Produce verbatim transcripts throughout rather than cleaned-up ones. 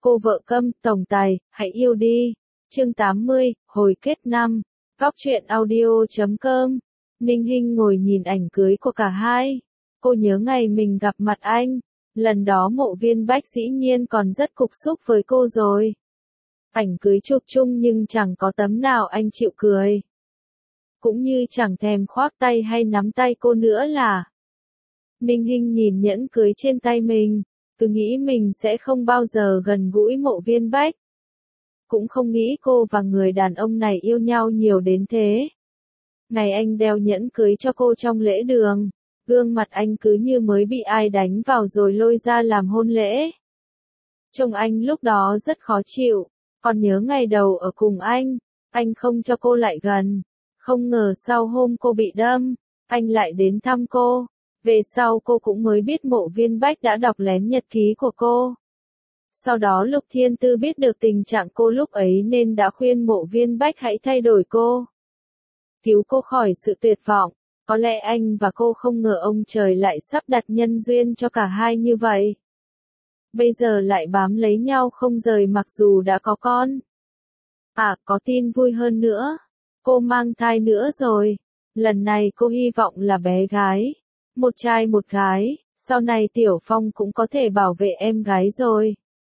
Cô vợ câm, tổng tài, hãy yêu đi. Chương tám mươi, hồi kết năm. Góc truyện audio chấm com. Ninh Hinh ngồi nhìn ảnh cưới của cả hai. Cô nhớ ngày mình gặp mặt anh. Lần đó Mộ Viên Bách dĩ nhiên còn rất cục xúc với cô rồi. Ảnh cưới chụp chung nhưng chẳng có tấm nào anh chịu cười. Cũng như chẳng thèm khoác tay hay nắm tay cô nữa là. Ninh Hinh nhìn nhẫn cưới trên tay mình, cứ nghĩ mình sẽ không bao giờ gần gũi Mộ Viên Bách. Cũng không nghĩ cô và người đàn ông này yêu nhau nhiều đến thế. Ngày anh đeo nhẫn cưới cho cô trong lễ đường, gương mặt anh cứ như mới bị ai đánh vào rồi lôi ra làm hôn lễ. Trông anh lúc đó rất khó chịu, còn nhớ ngày đầu ở cùng anh, anh không cho cô lại gần. Không ngờ sau hôm cô bị đâm, anh lại đến thăm cô. Về sau cô cũng mới biết Mộ Viên Bách đã đọc lén nhật ký của cô. Sau đó Lục Thiên Tư biết được tình trạng cô lúc ấy nên đã khuyên Mộ Viên Bách hãy thay đổi cô. Cứu cô khỏi sự tuyệt vọng. Có lẽ anh và cô không ngờ ông trời lại sắp đặt nhân duyên cho cả hai như vậy. Bây giờ lại bám lấy nhau không rời mặc dù đã có con. À, có tin vui hơn nữa. Cô mang thai nữa rồi. Lần này cô hy vọng là bé gái. Một trai một gái, sau này Tiểu Phong cũng có thể bảo vệ em gái rồi.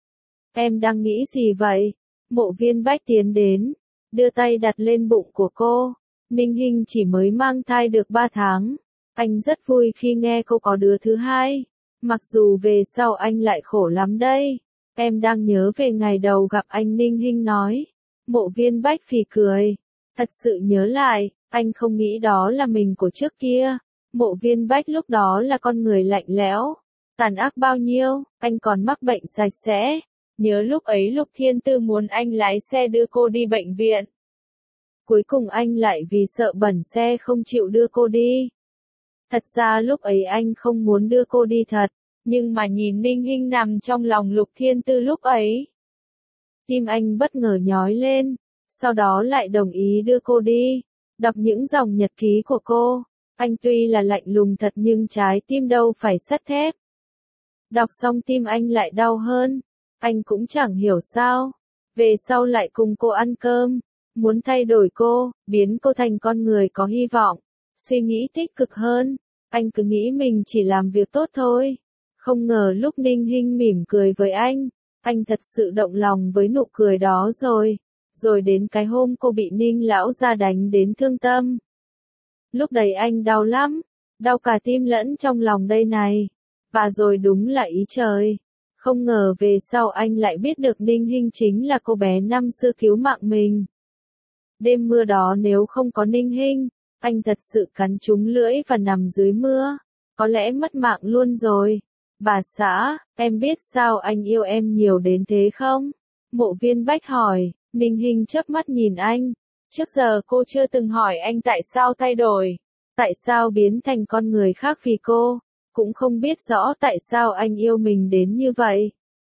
Em đang nghĩ gì vậy? Mộ Viên Bách tiến đến, đưa tay đặt lên bụng của cô. Ninh Hinh chỉ mới mang thai được ba tháng. Anh rất vui khi nghe cô có đứa thứ hai. Mặc dù về sau anh lại khổ lắm đây. Em đang nhớ về ngày đầu gặp anh, Ninh Hinh nói. Mộ Viên Bách phì cười. Thật sự nhớ lại, anh không nghĩ đó là mình của trước kia. Mộ Viên Bách lúc đó là con người lạnh lẽo, tàn ác bao nhiêu, anh còn mắc bệnh sạch sẽ. Nhớ lúc ấy Lục Thiên Tư muốn anh lái xe đưa cô đi bệnh viện. Cuối cùng anh lại vì sợ bẩn xe không chịu đưa cô đi. Thật ra lúc ấy anh không muốn đưa cô đi thật, nhưng mà nhìn Ninh Hinh nằm trong lòng Lục Thiên Tư lúc ấy. Tim anh bất ngờ nhói lên, sau đó lại đồng ý đưa cô đi, đọc những dòng nhật ký của cô. Anh tuy là lạnh lùng thật nhưng trái tim đâu phải sắt thép. Đọc xong tim anh lại đau hơn. Anh cũng chẳng hiểu sao. Về sau lại cùng cô ăn cơm. Muốn thay đổi cô, biến cô thành con người có hy vọng. Suy nghĩ tích cực hơn. Anh cứ nghĩ mình chỉ làm việc tốt thôi. Không ngờ lúc Ninh Hinh mỉm cười với anh, anh thật sự động lòng với nụ cười đó rồi. Rồi đến cái hôm cô bị Ninh lão gia đánh đến thương tâm. Lúc đấy anh đau lắm, đau cả tim lẫn trong lòng đây này. Và rồi đúng là ý trời. Không ngờ về sau anh lại biết được Ninh Hinh chính là cô bé năm xưa cứu mạng mình. Đêm mưa đó nếu không có Ninh Hinh, anh thật sự cắn trúng lưỡi và nằm dưới mưa. Có lẽ mất mạng luôn rồi. Bà xã, em biết sao anh yêu em nhiều đến thế không? Mộ Viên Bách hỏi. Ninh Hinh chớp mắt nhìn anh. Trước giờ cô chưa từng hỏi anh tại sao thay đổi, tại sao biến thành con người khác vì cô, cũng không biết rõ tại sao anh yêu mình đến như vậy.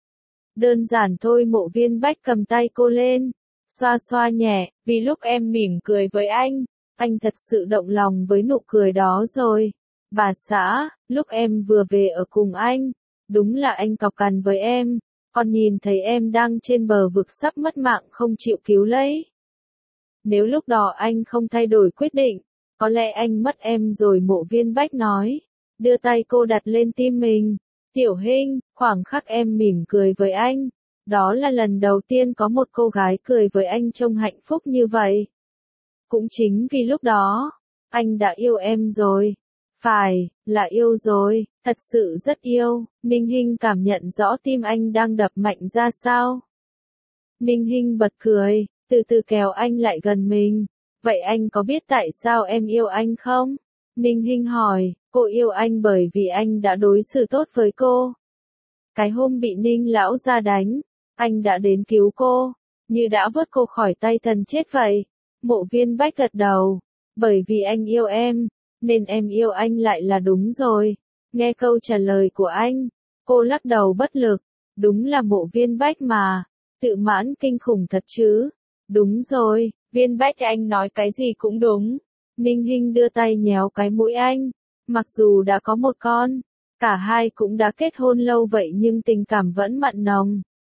Đơn giản thôi. Mộ Viên Bách cầm tay cô lên, xoa xoa nhẹ, vì lúc em mỉm cười với anh, anh thật sự động lòng với nụ cười đó rồi. Bà xã, lúc em vừa về ở cùng anh, đúng là anh cọc cằn với em, còn nhìn thấy em đang trên bờ vực sắp mất mạng không chịu cứu lấy. Nếu lúc đó anh không thay đổi quyết định, có lẽ anh mất em rồi. Mộ Viên Bách nói, đưa tay cô đặt lên tim mình. Tiểu Hinh, khoảng khắc em mỉm cười với anh, đó là lần đầu tiên có một cô gái cười với anh trông hạnh phúc như vậy. Cũng chính vì lúc đó, anh đã yêu em rồi. Phải, là yêu rồi, thật sự rất yêu. Ninh Hinh cảm nhận rõ tim anh đang đập mạnh ra sao. Ninh Hinh bật cười, từ từ kéo anh lại gần mình. Vậy anh có biết tại sao em yêu anh không? Ninh Hinh hỏi. Cô yêu anh bởi vì anh đã đối xử tốt với cô. Cái hôm bị Ninh lão gia đánh, anh đã đến cứu cô, như đã vớt cô khỏi tay thần chết vậy. Mộ Viên Bách gật đầu. Bởi vì anh yêu em, nên em yêu anh lại là đúng rồi. Nghe câu trả lời của anh, cô lắc đầu bất lực. Đúng là Mộ Viên Bách mà, tự mãn kinh khủng thật chứ. Đúng rồi, Viên Bách anh nói cái gì cũng đúng. Ninh Hinh đưa tay nhéo cái mũi anh. Mặc dù đã có một con, cả hai cũng đã kết hôn lâu vậy nhưng tình cảm vẫn mặn nồng.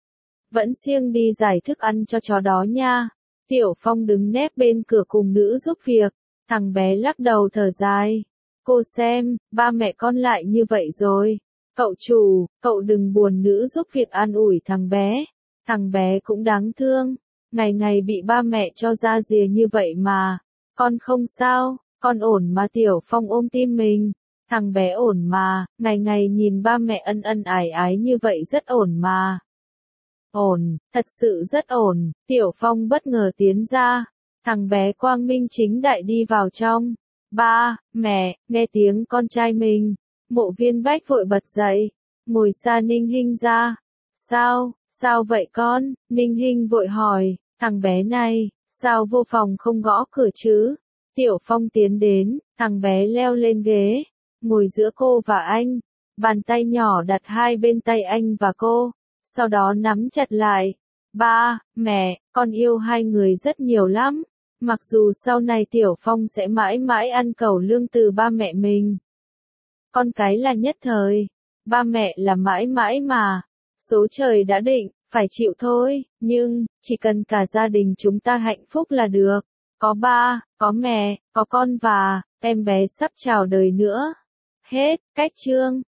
vẫn siêng đi giải thức ăn cho chó đó nha. Tiểu Phong đứng nép bên cửa cùng nữ giúp việc, thằng bé lắc đầu thở dài. Cô xem, ba mẹ con lại như vậy rồi. Cậu chủ, cậu đừng buồn, nữ giúp việc an ủi thằng bé. Thằng bé cũng đáng thương, ngày ngày bị ba mẹ cho ra rìa như vậy mà. Con không sao, con ổn mà. Tiểu Phong ôm tim mình. Thằng bé ổn mà, ngày ngày nhìn ba mẹ ân ân ái ái như vậy rất ổn mà. Ổn, thật sự rất ổn. Tiểu Phong bất ngờ tiến ra. Thằng bé quang minh chính đại đi vào trong. Ba, mẹ, nghe tiếng con trai mình. Mộ Viên Bách vội bật dậy, ngồi xa Ninh Hinh ra. Sao, sao vậy con? Ninh Hinh vội hỏi, thằng bé này, sao vô phòng không gõ cửa chứ? Tiểu Phong tiến đến, thằng bé leo lên ghế, ngồi giữa cô và anh. Bàn tay nhỏ đặt hai bên tay anh và cô, sau đó nắm chặt lại. Ba, mẹ, con yêu hai người rất nhiều lắm. Mặc dù sau này Tiểu Phong sẽ mãi mãi ăn cẩu lương từ ba mẹ mình. Con cái là nhất thời, ba mẹ là mãi mãi mà. Số trời đã định, phải chịu thôi, nhưng, chỉ cần cả gia đình chúng ta hạnh phúc là được. Có ba, có mẹ, có con và, em bé sắp chào đời nữa. Hết, cách chương.